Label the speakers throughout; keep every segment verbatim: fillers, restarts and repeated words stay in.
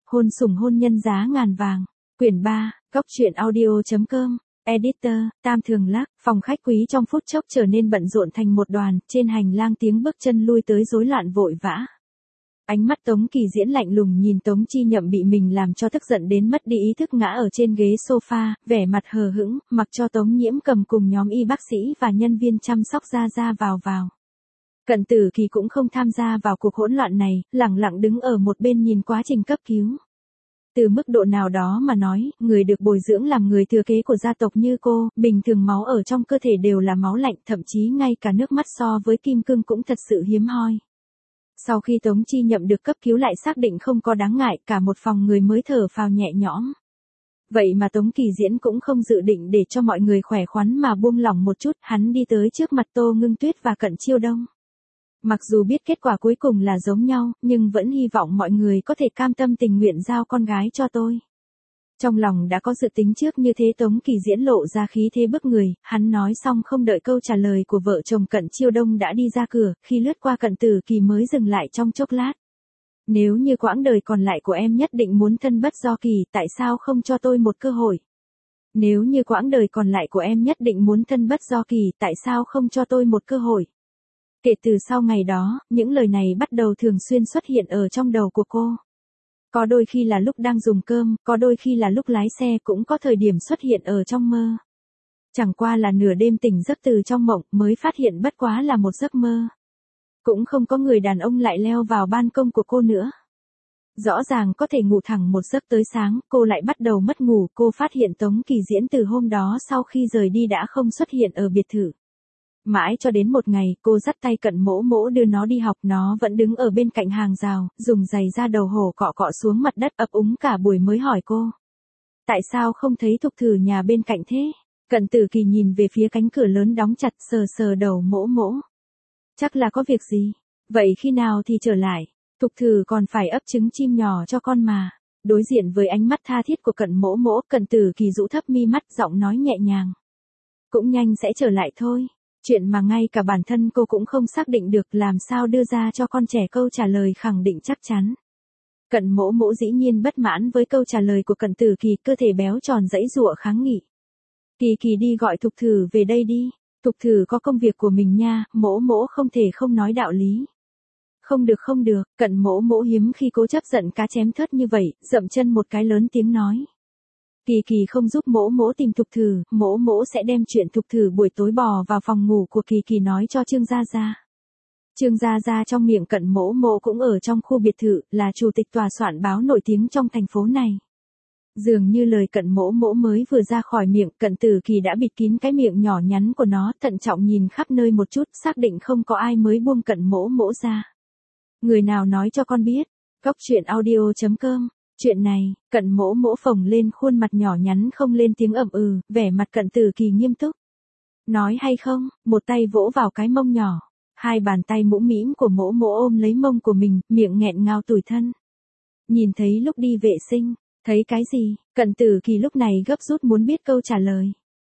Speaker 1: Hôn sủng hôn nhân giá ngàn vàng. Quyển ba, Cóc truyện audio chấm com. Editor, Tam Thường Lắc. Phòng khách quý trong phút chốc trở nên bận rộn thành một đoàn, trên hành lang tiếng bước chân lui tới rối loạn vội vã. Ánh mắt Tống Kỳ Diễn lạnh lùng nhìn Tống Chi Nhậm bị mình làm cho tức giận đến mất đi ý thức ngã ở trên ghế sofa, vẻ mặt hờ hững, mặc cho Tống Nhiễm cầm cùng nhóm y bác sĩ và nhân viên chăm sóc ra ra vào vào. Cận Tử Kỳ cũng không tham gia vào cuộc hỗn loạn này, lặng lặng đứng ở một bên nhìn quá trình cấp cứu. Từ mức độ nào đó mà nói, người được bồi dưỡng làm người thừa kế của gia tộc như cô, bình thường máu ở trong cơ thể đều là máu lạnh, thậm chí ngay cả nước mắt so với kim cương cũng thật sự hiếm hoi. Sau khi Tống Chi Nhậm được cấp cứu lại xác định không có đáng ngại, cả một phòng người mới thở phào nhẹ nhõm. Vậy mà Tống Kỳ Diễn cũng không dự định để cho mọi người khỏe khoắn mà buông lỏng một chút, hắn đi tới trước mặt Tô Ngưng Tuyết và Cận Chiêu Đông. Mặc dù biết kết quả cuối cùng là giống nhau, nhưng vẫn hy vọng mọi người có thể cam tâm tình nguyện giao con gái cho tôi. Trong lòng đã có dự tính trước như thế Tống Kỳ Diễn lộ ra khí thế bức người, hắn nói xong không đợi câu trả lời của vợ chồng Cận Chiêu Đông đã đi ra cửa, khi lướt qua Cận Tử Kỳ mới dừng lại trong chốc lát. Nếu như quãng đời còn lại của em nhất định muốn thân bất do kỳ, tại sao không cho tôi một cơ hội? Nếu như quãng đời còn lại của em nhất định muốn thân bất do kỳ, tại sao không cho tôi một cơ hội? Kể từ sau ngày đó, những lời này bắt đầu thường xuyên xuất hiện ở trong đầu của cô. Có đôi khi là lúc đang dùng cơm, có đôi khi là lúc lái xe, cũng có thời điểm xuất hiện ở trong mơ. Chẳng qua là nửa đêm tỉnh giấc từ trong mộng mới phát hiện bất quá là một giấc mơ. Cũng không có người đàn ông lại leo vào ban công của cô nữa. Rõ ràng có thể ngủ thẳng một giấc tới sáng, cô lại bắt đầu mất ngủ. Cô phát hiện Tống Kỳ Diễn từ hôm đó sau khi rời đi đã không xuất hiện ở biệt thự. Mãi cho đến một ngày, cô dắt tay Cận Mỗ Mỗ đưa nó đi học, nó vẫn đứng ở bên cạnh hàng rào, dùng giày da đầu hổ cọ cọ xuống mặt đất, ấp úng cả buổi mới hỏi cô. Tại sao không thấy Thục Thử nhà bên cạnh thế? Cận Tử Kỳ nhìn về phía cánh cửa lớn đóng chặt, sờ sờ đầu Mỗ Mỗ. Chắc là có việc gì? Vậy khi nào thì trở lại? Thục Thử còn phải ấp trứng chim nhỏ cho con mà. Đối diện với ánh mắt tha thiết của Cận Mỗ Mỗ, Cận Tử Kỳ rũ thấp mi mắt, giọng nói nhẹ nhàng. Cũng nhanh sẽ trở lại thôi. Chuyện mà ngay cả bản thân cô cũng không xác định được, làm sao đưa ra cho con trẻ câu trả lời khẳng định chắc chắn. Cận Mỗ Mỗ dĩ nhiên bất mãn với câu trả lời của Cận Tử Kỳ, cơ thể béo tròn giãy giụa kháng nghị. Kỳ Kỳ đi gọi Thục Thử về đây đi. Thục Thử có công việc của mình nha, Mỗ Mỗ không thể không nói đạo lý. Không được không được, Cận Mỗ Mỗ hiếm khi cố chấp giận cá chém thớt như vậy, dậm chân một cái lớn tiếng nói. Kỳ Kỳ không giúp Mỗ Mỗ tìm Thục Thử, Mỗ Mỗ sẽ đem chuyện Thục Thử buổi tối bò vào phòng ngủ của Kỳ Kỳ nói cho Trương Gia Gia. Trương Gia Gia trong miệng Cận Mỗ Mỗ cũng ở trong khu biệt thự, là chủ tịch tòa soạn báo nổi tiếng trong thành phố này. Dường như lời Cận Mỗ Mỗ mới vừa ra khỏi miệng, Cận Tử Kỳ đã bịt kín cái miệng nhỏ nhắn của nó, thận trọng nhìn khắp nơi một chút, xác định không có ai mới buông Cận Mỗ Mỗ ra. Người nào nói cho con biết? Cóc truyện audio chấm com. Chuyện này, Cận Mỗ Mỗ phồng lên khuôn mặt nhỏ nhắn không lên tiếng ậm ừ, vẻ mặt Cận Tử Kỳ nghiêm túc. Nói hay không, một tay vỗ vào cái mông nhỏ, hai bàn tay mũm mĩm của Mỗ Mỗ ôm lấy mông của mình, miệng nghẹn ngào tủi thân. Nhìn thấy lúc đi vệ sinh, thấy cái gì? Cận Tử Kỳ lúc này gấp rút muốn biết câu trả lời.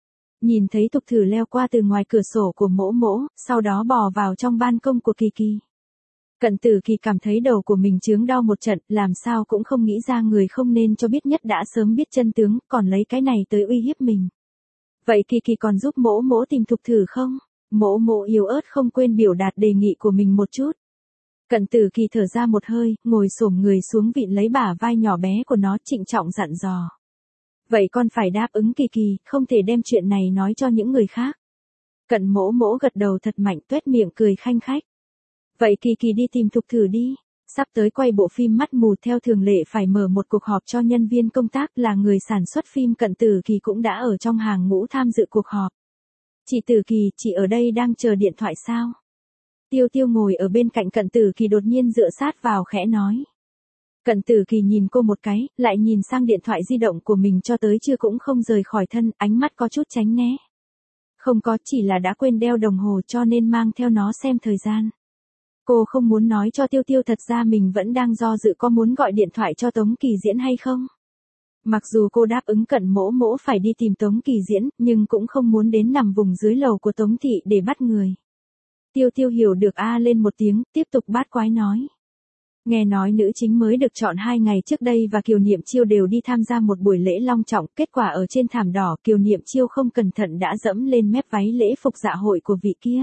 Speaker 1: Nhìn thấy Thục Thử leo qua từ ngoài cửa sổ của Mỗ Mỗ, sau đó bò vào trong ban công của Kỳ Kỳ. Cận Tử Kỳ cảm thấy đầu của mình chướng đau một trận, làm sao cũng không nghĩ ra người không nên cho biết nhất đã sớm biết chân tướng, còn lấy cái này tới uy hiếp mình. Vậy Kỳ Kỳ còn giúp Mỗ Mỗ tìm Thục Thử không? Mỗ Mỗ yếu ớt không quên biểu đạt đề nghị của mình một chút. Cận Tử Kỳ thở ra một hơi, ngồi xổm người xuống vịn lấy bả vai nhỏ bé của nó, trịnh trọng dặn dò. Vậy con phải đáp ứng Kỳ Kỳ, không thể đem chuyện này nói cho những người khác. Cận Mỗ Mỗ gật đầu thật mạnh, tuét miệng cười khanh khách. Vậy Kỳ Kỳ đi tìm Thục Thử đi. Sắp tới quay bộ phim Mắt Mù, theo thường lệ phải mở một cuộc họp cho nhân viên công tác, là người sản xuất phim Cận Tử Kỳ cũng đã ở trong hàng ngũ tham dự cuộc họp. Chị Tử Kỳ, chị ở đây đang chờ điện thoại sao? Tiêu Tiêu ngồi ở bên cạnh Cận Tử Kỳ đột nhiên dựa sát vào khẽ nói. Cận Tử Kỳ nhìn cô một cái, lại nhìn sang điện thoại di động của mình cho tới chưa cũng không rời khỏi thân, ánh mắt có chút tránh né. Không có, chỉ là đã quên đeo đồng hồ cho nên mang theo nó xem thời gian. Cô không muốn nói cho Tiêu Tiêu thật ra mình vẫn đang do dự có muốn gọi điện thoại cho Tống Kỳ Diễn hay không. Mặc dù cô đáp ứng Cận Mỗ Mỗ phải đi tìm Tống Kỳ Diễn, nhưng cũng không muốn đến nằm vùng dưới lầu của Tống Thị để bắt người. Tiêu Tiêu hiểu được a lên một tiếng, tiếp tục bát quái nói. Nghe nói nữ chính mới được chọn hai ngày trước đây và Kiều Niệm Chiêu đều đi tham gia một buổi lễ long trọng, kết quả ở trên thảm đỏ Kiều Niệm Chiêu không cẩn thận đã dẫm lên mép váy lễ phục dạ hội của vị kia.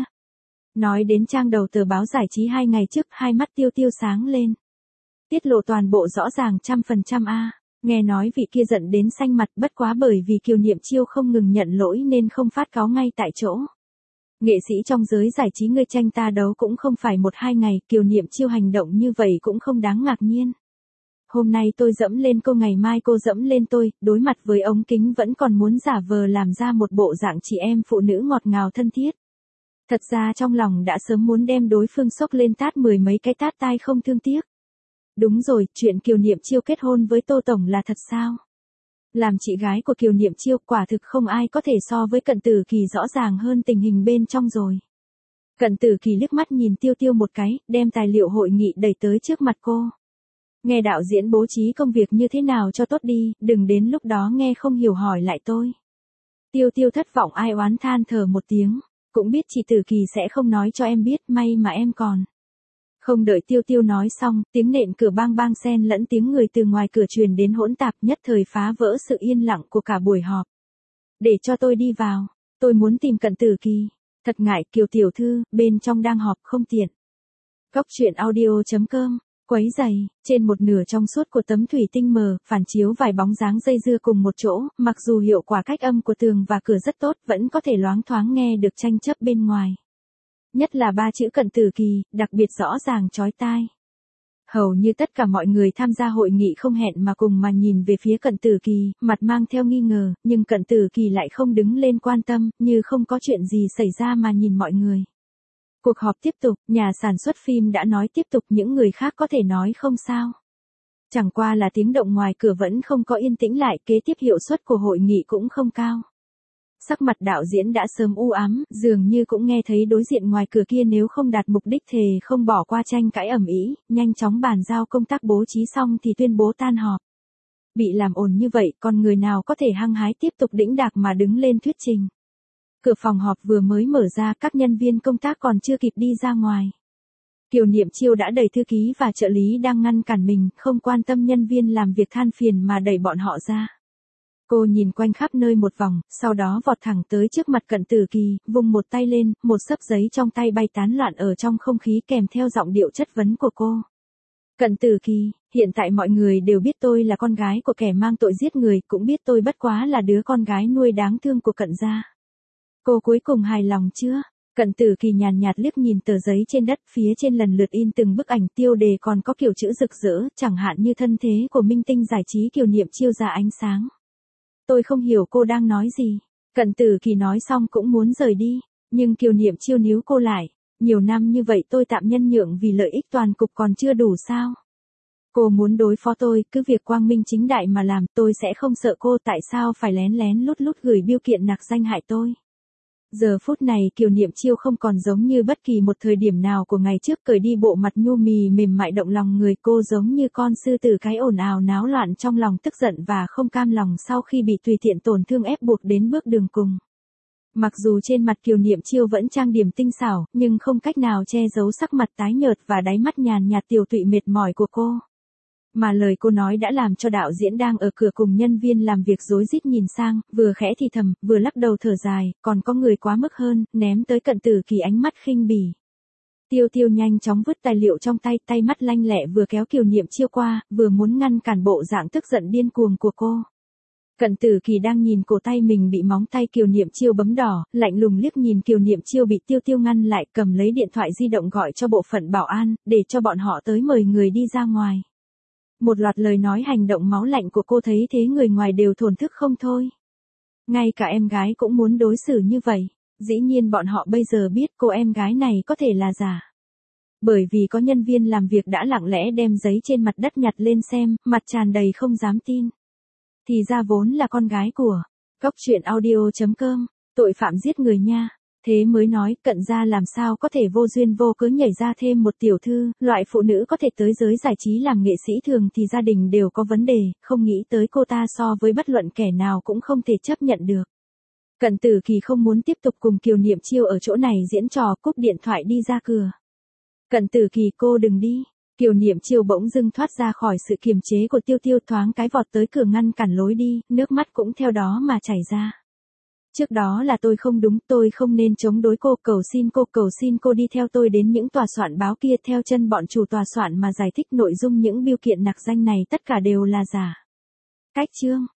Speaker 1: Nói đến trang đầu tờ báo giải trí hai ngày trước, hai mắt Tiêu Tiêu sáng lên. Tiết lộ toàn bộ rõ ràng trăm phần trăm a. Nghe nói vị kia giận đến xanh mặt, bất quá bởi vì Kiều Niệm Chiêu không ngừng nhận lỗi nên không phát cáo ngay tại chỗ. Nghệ sĩ trong giới giải trí ngươi tranh ta đấu cũng không phải một hai ngày, Kiều Niệm Chiêu hành động như vậy cũng không đáng ngạc nhiên. Hôm nay tôi dẫm lên cô, ngày mai cô dẫm lên tôi, đối mặt với ống kính vẫn còn muốn giả vờ làm ra một bộ dạng chị em phụ nữ ngọt ngào thân thiết. Thật ra trong lòng đã sớm muốn đem đối phương xốc lên tát mười mấy cái tát tai không thương tiếc. Đúng rồi, chuyện Kiều Niệm Chiêu kết hôn với Tô Tổng là thật sao? Làm chị gái của Kiều Niệm Chiêu quả thực không ai có thể so với Cận Tử Kỳ rõ ràng hơn tình hình bên trong rồi. Cận Tử Kỳ liếc mắt nhìn Tiêu Tiêu một cái, đem tài liệu hội nghị đẩy tới trước mặt cô. Nghe đạo diễn bố trí công việc như thế nào cho tốt đi, đừng đến lúc đó nghe không hiểu hỏi lại tôi. Tiêu Tiêu thất vọng ai oán than thở một tiếng, cũng biết chị Tử Kỳ sẽ không nói cho em biết, may mà em còn. Không đợi Tiêu Tiêu nói xong, tiếng nện cửa bang bang xen lẫn tiếng người từ ngoài cửa truyền đến hỗn tạp, nhất thời phá vỡ sự yên lặng của cả buổi họp. Để cho tôi đi vào, tôi muốn tìm Cận Tử Kỳ. Thật ngại Kiều tiểu thư, bên trong đang họp không tiện. Góc truyện audio chấm com, quấy giày, trên một nửa trong suốt của tấm thủy tinh mờ, phản chiếu vài bóng dáng dây dưa cùng một chỗ, mặc dù hiệu quả cách âm của tường và cửa rất tốt, vẫn có thể loáng thoáng nghe được tranh chấp bên ngoài. Nhất là ba chữ Cận Tử Kỳ, đặc biệt rõ ràng chói tai. Hầu như tất cả mọi người tham gia hội nghị không hẹn mà cùng mà nhìn về phía Cận Tử Kỳ, mặt mang theo nghi ngờ, nhưng Cận Tử Kỳ lại không đứng lên quan tâm, như không có chuyện gì xảy ra mà nhìn mọi người. Cuộc họp tiếp tục, nhà sản xuất phim đã nói tiếp tục, những người khác có thể nói không sao. Chẳng qua là tiếng động ngoài cửa vẫn không có yên tĩnh lại, kế tiếp hiệu suất của hội nghị cũng không cao. Sắc mặt đạo diễn đã sớm u ám, dường như cũng nghe thấy đối diện ngoài cửa kia nếu không đạt mục đích thề không bỏ qua tranh cãi ầm ĩ, nhanh chóng bàn giao công tác bố trí xong thì tuyên bố tan họp. Bị làm ồn như vậy, còn người nào có thể hăng hái tiếp tục đĩnh đạc mà đứng lên thuyết trình. Cửa phòng họp vừa mới mở ra, các nhân viên công tác còn chưa kịp đi ra ngoài. Kiều Niệm Chiêu đã đẩy thư ký và trợ lý đang ngăn cản mình, không quan tâm nhân viên làm việc than phiền mà đẩy bọn họ ra. Cô nhìn quanh khắp nơi một vòng, sau đó vọt thẳng tới trước mặt Cận Tử Kỳ, vung một tay lên, một xấp giấy trong tay bay tán loạn ở trong không khí kèm theo giọng điệu chất vấn của cô. Cận Tử Kỳ, hiện tại mọi người đều biết tôi là con gái của kẻ mang tội giết người, cũng biết tôi bất quá là đứa con gái nuôi đáng thương của Cận gia. Cô cuối cùng hài lòng chưa? Cận Tử Kỳ nhàn nhạt liếc nhìn tờ giấy trên đất, phía trên lần lượt in từng bức ảnh, tiêu đề còn có kiểu chữ rực rỡ, chẳng hạn như thân thế của minh tinh giải trí Kiều Niệm Chiêu ra ánh sáng. Tôi không hiểu cô đang nói gì. Cận Tử Kỳ nói xong cũng muốn rời đi, nhưng Kiều Niệm Chiêu níu cô lại. Nhiều năm như vậy tôi tạm nhân nhượng vì lợi ích toàn cục còn chưa đủ sao? Cô muốn đối phó tôi, cứ việc quang minh chính đại mà làm, tôi sẽ không sợ cô, tại sao phải lén lén lút lút gửi biêu kiện nạc danh hại tôi? Giờ phút này Kiều Niệm Chiêu không còn giống như bất kỳ một thời điểm nào của ngày trước, cởi đi bộ mặt nhu mì mềm mại động lòng người, cô giống như con sư tử cái ồn ào náo loạn trong lòng, tức giận và không cam lòng sau khi bị tùy tiện tổn thương ép buộc đến bước đường cùng. Mặc dù trên mặt Kiều Niệm Chiêu vẫn trang điểm tinh xảo, nhưng không cách nào che giấu sắc mặt tái nhợt và đáy mắt nhàn nhạt tiều tụy mệt mỏi của cô. Mà lời cô nói đã làm cho đạo diễn đang ở cửa cùng nhân viên làm việc rối rít nhìn sang, vừa khẽ thì thầm, vừa lắc đầu thở dài, còn có người quá mức hơn, ném tới Cận Tử Kỳ ánh mắt khinh bỉ. Tiêu Tiêu nhanh chóng vứt tài liệu trong tay, tay mắt lanh lẹ vừa kéo Kiều Niệm Chiêu qua, vừa muốn ngăn cản bộ dạng tức giận điên cuồng của cô. Cận Tử Kỳ đang nhìn cổ tay mình bị móng tay Kiều Niệm Chiêu bấm đỏ, lạnh lùng liếc nhìn Kiều Niệm Chiêu bị Tiêu Tiêu ngăn lại, cầm lấy điện thoại di động gọi cho bộ phận bảo an, để cho bọn họ tới mời người đi ra ngoài. Một loạt lời nói hành động máu lạnh của cô thấy thế người ngoài đều thổn thức không thôi. Ngay cả em gái cũng muốn đối xử như vậy, dĩ nhiên bọn họ bây giờ biết cô em gái này có thể là giả. Bởi vì có nhân viên làm việc đã lặng lẽ đem giấy trên mặt đất nhặt lên xem, mặt tràn đầy không dám tin. Thì ra vốn là con gái của Góc truyện audio chấm com, tội phạm giết người nha. Thế mới nói, Cận gia làm sao có thể vô duyên vô cớ nhảy ra thêm một tiểu thư, loại phụ nữ có thể tới giới giải trí làm nghệ sĩ thường thì gia đình đều có vấn đề, không nghĩ tới cô ta so với bất luận kẻ nào cũng không thể chấp nhận được. Cận Tử Kỳ không muốn tiếp tục cùng Kiều Niệm Chiêu ở chỗ này diễn trò, cúp điện thoại đi ra cửa. Cận Tử Kỳ, cô đừng đi. Kiều Niệm Chiêu bỗng dưng thoát ra khỏi sự kiềm chế của Tiêu Tiêu, thoáng cái vọt tới cửa ngăn cản lối đi, nước mắt cũng theo đó mà chảy ra. Trước đó là tôi không đúng, tôi không nên chống đối cô, cầu xin cô, cầu xin cô đi theo tôi đến những tòa soạn báo kia, theo chân bọn chủ tòa soạn mà giải thích nội dung những bưu kiện nặc danh này tất cả đều là giả. Cách chương